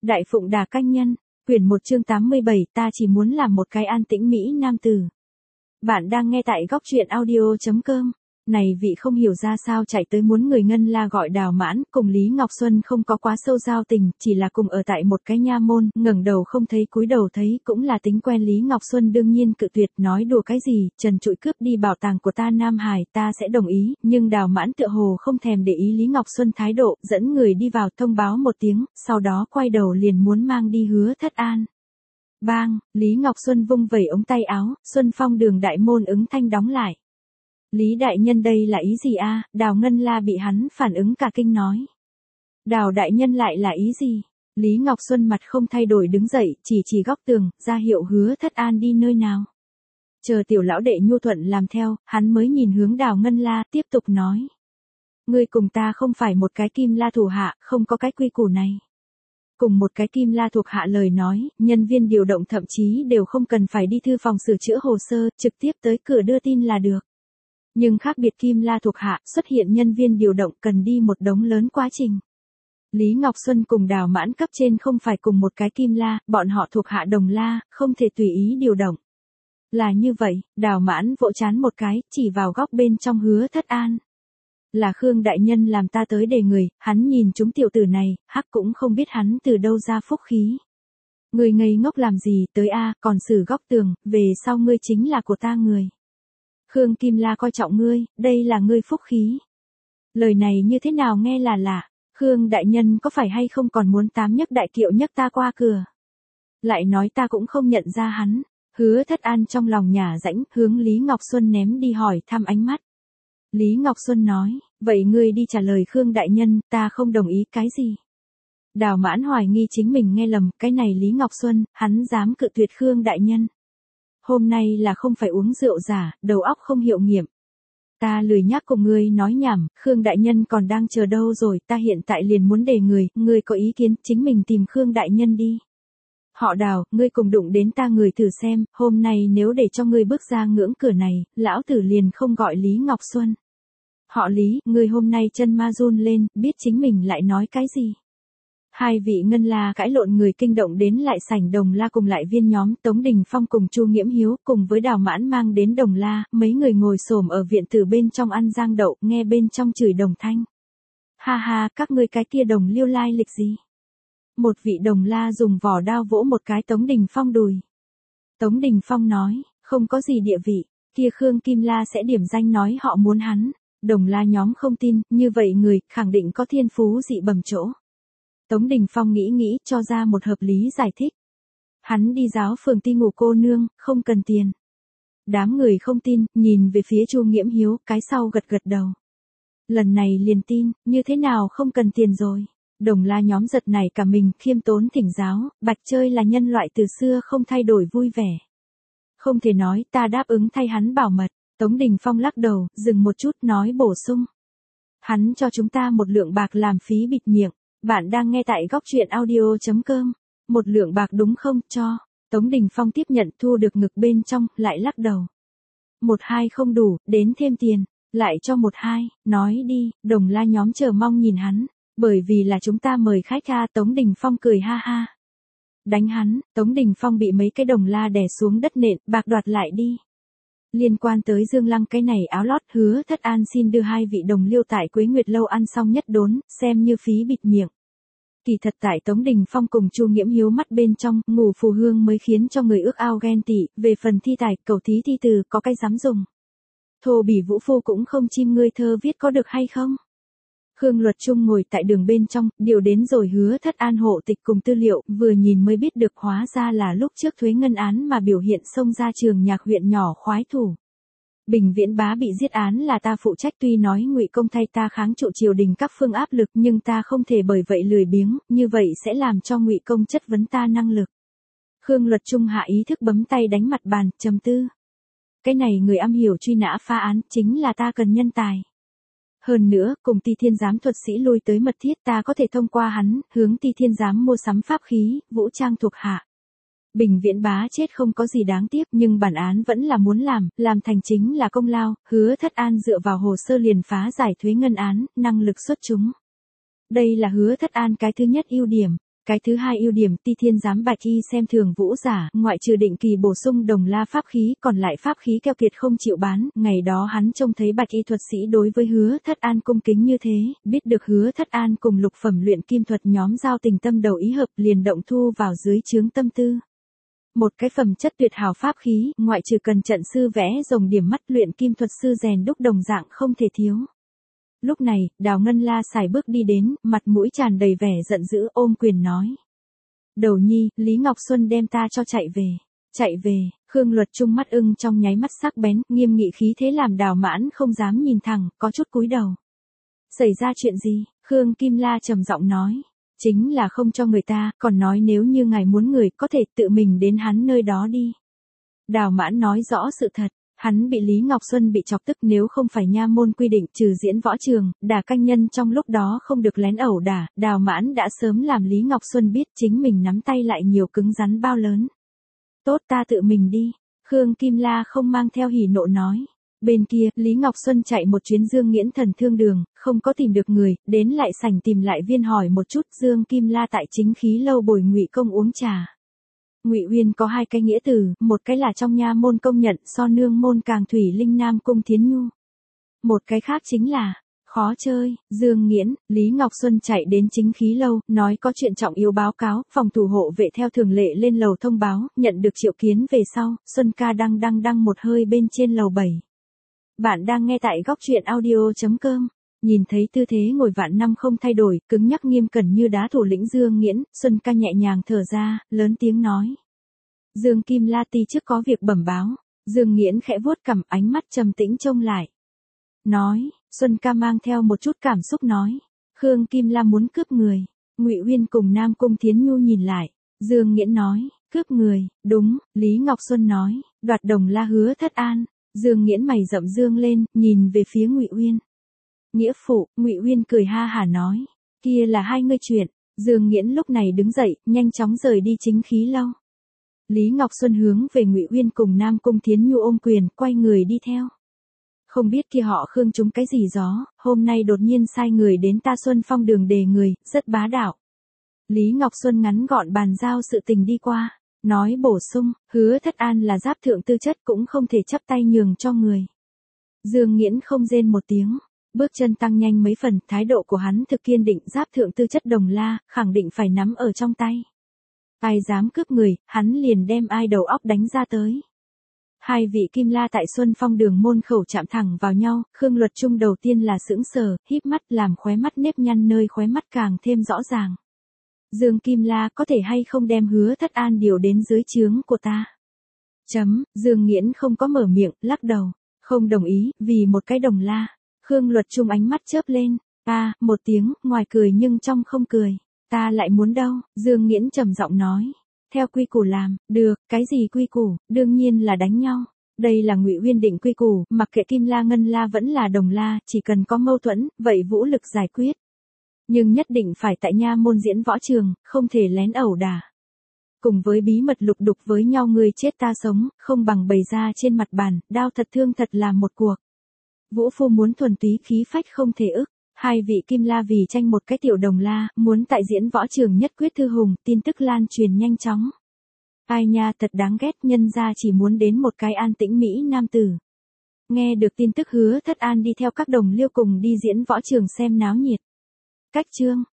Đại Phụng Đà Canh Nhân, quyển 1 chương 87, ta chỉ muốn làm một cái an tĩnh Mỹ nam tử. Bạn đang nghe tại góc truyện audio.com. Này vị không hiểu ra sao chạy tới muốn người Ngân La gọi Đào Mãn, cùng Lý Ngọc Xuân không có quá sâu giao tình, chỉ là cùng ở tại một cái nha môn, ngẩng đầu không thấy cúi đầu thấy, cũng là tính quen. Lý Ngọc Xuân đương nhiên cự tuyệt, nói đùa cái gì, trần trụi cướp đi bảo tàng của ta Nam Hải, ta sẽ đồng ý, nhưng Đào Mãn tựa hồ không thèm để ý Lý Ngọc Xuân thái độ, dẫn người đi vào thông báo một tiếng, sau đó quay đầu liền muốn mang đi Hứa Thất An. Bang, Lý Ngọc Xuân vung vẩy ống tay áo, Xuân Phong đường đại môn ứng thanh đóng lại. Lý đại nhân đây là ý gì a? Đào Ngân La bị hắn phản ứng cả kinh nói. Đào đại nhân lại là ý gì? Lý Ngọc Xuân mặt không thay đổi đứng dậy, chỉ góc tường, ra hiệu Hứa Thất An đi nơi nào. Chờ tiểu lão đệ nhu thuận làm theo, hắn mới nhìn hướng Đào Ngân La, tiếp tục nói. Ngươi cùng ta không phải một cái Kim La thủ hạ, không có cái quy củ này. Cùng một cái Kim La thuộc hạ lời nói, nhân viên điều động thậm chí đều không cần phải đi thư phòng sửa chữa hồ sơ, trực tiếp tới cửa đưa tin là được. Nhưng khác biệt Kim La thuộc hạ, xuất hiện nhân viên điều động cần đi một đống lớn quá trình. Lý Ngọc Xuân cùng Đào Mãn cấp trên không phải cùng một cái Kim La, bọn họ thuộc hạ đồng La, không thể tùy ý điều động. Là như vậy, Đào Mãn vỗ chán một cái, chỉ vào góc bên trong Hứa Thất An. Là Khương đại nhân làm ta tới đề người, hắn nhìn chúng tiểu tử này, hắc cũng không biết hắn từ đâu ra phúc khí. Người ngây ngốc làm gì, tới a, còn xử góc tường, về sau ngươi chính là của ta người. Khương Kim La coi trọng ngươi, đây là ngươi phúc khí. Lời này như thế nào nghe là lạ, Khương đại nhân có phải hay không còn muốn tám nhấc đại kiệu nhấc ta qua cửa. Lại nói ta cũng không nhận ra hắn, Hứa Thất An trong lòng nhả rãnh, hướng Lý Ngọc Xuân ném đi hỏi thăm ánh mắt. Lý Ngọc Xuân nói, vậy ngươi đi trả lời Khương đại nhân, ta không đồng ý cái gì. Đào Mãn hoài nghi chính mình nghe lầm, cái này Lý Ngọc Xuân, hắn dám cự tuyệt Khương đại nhân. Hôm nay là không phải uống rượu giả, đầu óc không hiệu nghiệm. Ta lười nhác cùng ngươi nói nhảm, Khương đại nhân còn đang chờ đâu rồi, ta hiện tại liền muốn đề ngươi có ý kiến, chính mình tìm Khương đại nhân đi. Họ Đào, ngươi cùng đụng đến ta người thử xem, hôm nay nếu để cho ngươi bước ra ngưỡng cửa này, lão tử liền không gọi Lý Ngọc Xuân. Họ Lý, ngươi hôm nay chân ma run lên, biết chính mình lại nói cái gì. Hai vị Ngân La cãi lộn người kinh động đến lại sảnh Đồng La cùng lại viên nhóm Tống Đình Phong cùng Chu Nghiễm Hiếu cùng với Đào Mãn mang đến Đồng La, mấy người ngồi xổm ở viện tử bên trong ăn giang đậu, nghe bên trong chửi đồng thanh. Ha ha, các ngươi cái kia đồng liêu lai lịch gì? Một vị Đồng La dùng vỏ đao vỗ một cái Tống Đình Phong đùi. Tống Đình Phong nói, không có gì địa vị, kia Khương Kim La sẽ điểm danh nói họ muốn hắn. Đồng La nhóm không tin, như vậy người, khẳng định có thiên phú dị bẩm chỗ. Tống Đình Phong nghĩ cho ra một hợp lý giải thích. Hắn đi giáo phường ti ngủ cô nương, không cần tiền. Đám người không tin, nhìn về phía Chu Nghiễm Hiếu, cái sau gật đầu. Lần này liền tin, như thế nào không cần tiền rồi. Đồng La nhóm giật nảy cả mình, khiêm tốn thỉnh giáo, bạch chơi là nhân loại từ xưa không thay đổi vui vẻ. Không thể nói, ta đáp ứng thay hắn bảo mật. Tống Đình Phong lắc đầu, dừng một chút nói bổ sung. Hắn cho chúng ta 1 lượng bạc làm phí bịt miệng. Bạn đang nghe tại góc truyện audio.com. 1 lượng bạc đúng không, cho. Tống Đình Phong tiếp nhận thu được ngực bên trong, lại lắc đầu. 1-2 không đủ, đến thêm tiền. Lại cho 1-2, nói đi, Đồng La nhóm chờ mong nhìn hắn. Bởi vì là chúng ta mời khách ha. Tống Đình Phong cười ha ha. Đánh hắn, Tống Đình Phong bị mấy cái Đồng La đè xuống đất nện, bạc đoạt lại đi. Liên quan tới Dương Lăng cái này áo lót, Hứa Thất An xin đưa 2 vị đồng liêu tại Quế Nguyệt lâu ăn xong nhất đốn, xem như phí bịt miệng. Kỳ thật tại Tống Đình Phong cùng Chu Nghiễm Hiếu mắt bên trong, ngủ phù hương mới khiến cho người ước ao ghen tị, về phần thi tài, cầu thí thi từ, có cái dám dùng. Thô bỉ vũ phu cũng không chim ngươi thơ viết có được hay không? Khương Luật Trung ngồi tại đường bên trong, điều đến rồi Hứa Thất An hộ tịch cùng tư liệu, vừa nhìn mới biết được hóa ra là lúc trước thuế ngân án mà biểu hiện xông ra Trường Nhạc huyện nhỏ khoái thủ. Bình Viễn Bá bị giết án là ta phụ trách, tuy nói Ngụy Công thay ta kháng trụ triều đình các phương áp lực, nhưng ta không thể bởi vậy lười biếng, như vậy sẽ làm cho Ngụy Công chất vấn ta năng lực. Khương Luật Trung hạ ý thức bấm tay đánh mặt bàn, trầm tư. Cái này người am hiểu truy nã phá án, chính là ta cần nhân tài. Hơn nữa, cùng Ti Thiên giám thuật sĩ lui tới mật thiết, ta có thể thông qua hắn, hướng Ti Thiên giám mua sắm pháp khí, vũ trang thuộc hạ. Bình Viễn Bá chết không có gì đáng tiếc, nhưng bản án vẫn là muốn làm thành chính là công lao. Hứa Thất An dựa vào hồ sơ liền phá giải thuế ngân án, năng lực xuất chúng. Đây là Hứa Thất An cái thứ nhất ưu điểm. Cái thứ hai ưu điểm Ti Thiên giám Bạch Y xem thường vũ giả, ngoại trừ định kỳ bổ sung đồng la pháp khí, còn lại pháp khí keo kiệt không chịu bán, ngày đó hắn trông thấy Bạch Y thuật sĩ đối với Hứa Thất An cung kính như thế, biết được Hứa Thất An cùng lục phẩm luyện kim thuật nhóm giao tình tâm đầu ý hợp liền động thu vào dưới trướng tâm tư. Một cái phẩm chất tuyệt hảo pháp khí, ngoại trừ cần trận sư vẽ rồng điểm mắt luyện kim thuật sư rèn đúc đồng dạng không thể thiếu. Lúc này, Đào Ngân La xài bước đi đến, mặt mũi tràn đầy vẻ giận dữ ôm quyền nói. Đầu nhi, Lý Ngọc Xuân đem ta cho chạy về. Chạy về, Khương Luật Trung mắt ưng trong nháy mắt sắc bén, nghiêm nghị khí thế làm Đào Mãn không dám nhìn thẳng, có chút cúi đầu. Xảy ra chuyện gì? Khương Kim La trầm giọng nói. Chính là không cho người ta, còn nói nếu như ngài muốn người có thể tự mình đến hắn nơi đó đi. Đào Mãn nói rõ sự thật. Hắn bị Lý Ngọc Xuân bị chọc tức nếu không phải nha môn quy định trừ diễn võ trường, đả canh nhân trong lúc đó không được lén ẩu đả, Đào Mãn đã sớm làm Lý Ngọc Xuân biết chính mình nắm tay lại nhiều cứng rắn bao lớn. Tốt ta tự mình đi, Khương Kim La không mang theo hỉ nộ nói. Bên kia, Lý Ngọc Xuân chạy một chuyến Dương Nghiễn Thần Thương Đường, không có tìm được người, đến lại sảnh tìm lại Viên hỏi một chút Dương Kim La tại Chính Khí lâu bồi Ngụy Công uống trà. Ngụy Uyên có hai cái nghĩa từ, một cái là trong nha môn công nhận so nương môn càng thủy linh Nam Cung Thiến Nhu. Một cái khác chính là, khó chơi, Dương Nghiễn, Lý Ngọc Xuân chạy đến Chính Khí lâu, nói có chuyện trọng yếu báo cáo, phòng thủ hộ vệ theo thường lệ lên lầu thông báo, nhận được triệu kiến về sau, Xuân ca đăng một hơi bên trên lầu 7. Bạn đang nghe tại góc truyện audio.com. Nhìn thấy tư thế ngồi vạn năm không thay đổi, cứng nhắc nghiêm cẩn như đá thủ lĩnh Dương Nghiễn, Xuân ca nhẹ nhàng thở ra, lớn tiếng nói. Dương Kim La ti trước có việc bẩm báo. Dương Nghiễn khẽ vuốt cằm, ánh mắt trầm tĩnh trông lại. Nói, Xuân ca mang theo một chút cảm xúc nói. Khương Kim La muốn cướp người. Ngụy Uyên cùng Nam Cung Thiến Nhu nhìn lại. Dương Nghiễn nói, cướp người, đúng, Lý Ngọc Xuân nói, đoạt đồng la Hứa Thất An. Dương Nghiễn mày rậm dương lên, nhìn về phía Ngụy Uyên. Nghĩa phụ, Ngụy Uyên cười ha hả nói, kia là hai ngươi chuyện. Dương Nghiễn lúc này đứng dậy, nhanh chóng rời đi Chính Khí lâu. Lý Ngọc Xuân hướng về Ngụy Uyên cùng Nam Cung Thiến Nhu ôm quyền, quay người đi theo. Không biết kia họ Khương chúng cái gì gió, hôm nay đột nhiên sai người đến ta Xuân Phong đường đề người, rất bá đạo. Lý Ngọc Xuân ngắn gọn bàn giao sự tình đi qua, nói bổ sung, Hứa Thất An là giáp thượng tư chất cũng không thể chắp tay nhường cho người. Dương Nghiễn không rên một tiếng. Bước chân tăng nhanh mấy phần, thái độ của hắn thực kiên định, giáp thượng tư chất đồng la, khẳng định phải nắm ở trong tay. Ai dám cướp người, hắn liền đem ai đầu óc đánh ra tới. Hai vị Kim La tại Xuân Phong đường môn khẩu chạm thẳng vào nhau, Khương Luật Trung đầu tiên là sững sờ, híp mắt làm khóe mắt nếp nhăn nơi khóe mắt càng thêm rõ ràng. Dương Kim La có thể hay không đem Hứa Thất An điều đến dưới trướng của ta? Dương Nghiễn không có mở miệng, lắc đầu, không đồng ý, vì một cái đồng la. Khương Luật Trung ánh mắt chớp lên, một tiếng, ngoài cười nhưng trong không cười. Ta lại muốn đâu, Dương Nghiễn trầm giọng nói. Theo quy củ làm, được, cái gì quy củ, đương nhiên là đánh nhau. Đây là Ngụy Uyên định quy củ, mặc kệ Kim La Ngân La vẫn là đồng la, chỉ cần có mâu thuẫn, vậy vũ lực giải quyết. Nhưng nhất định phải tại nha môn diễn võ trường, không thể lén ẩu đả. Cùng với bí mật lục đục với nhau người chết ta sống, không bằng bày ra trên mặt bàn, đao thật thương thật là một cuộc. Vũ phu muốn thuần túy khí phách không thể ức. Hai vị Kim La vì tranh một cái tiểu đồng la, muốn tại diễn võ trường nhất quyết thư hùng, tin tức lan truyền nhanh chóng. Ai nha thật đáng ghét, nhân ra chỉ muốn đến một cái an tĩnh Mỹ nam tử. Nghe được tin tức Hứa Thất An đi theo các đồng liêu cùng đi diễn võ trường xem náo nhiệt. Cách chương.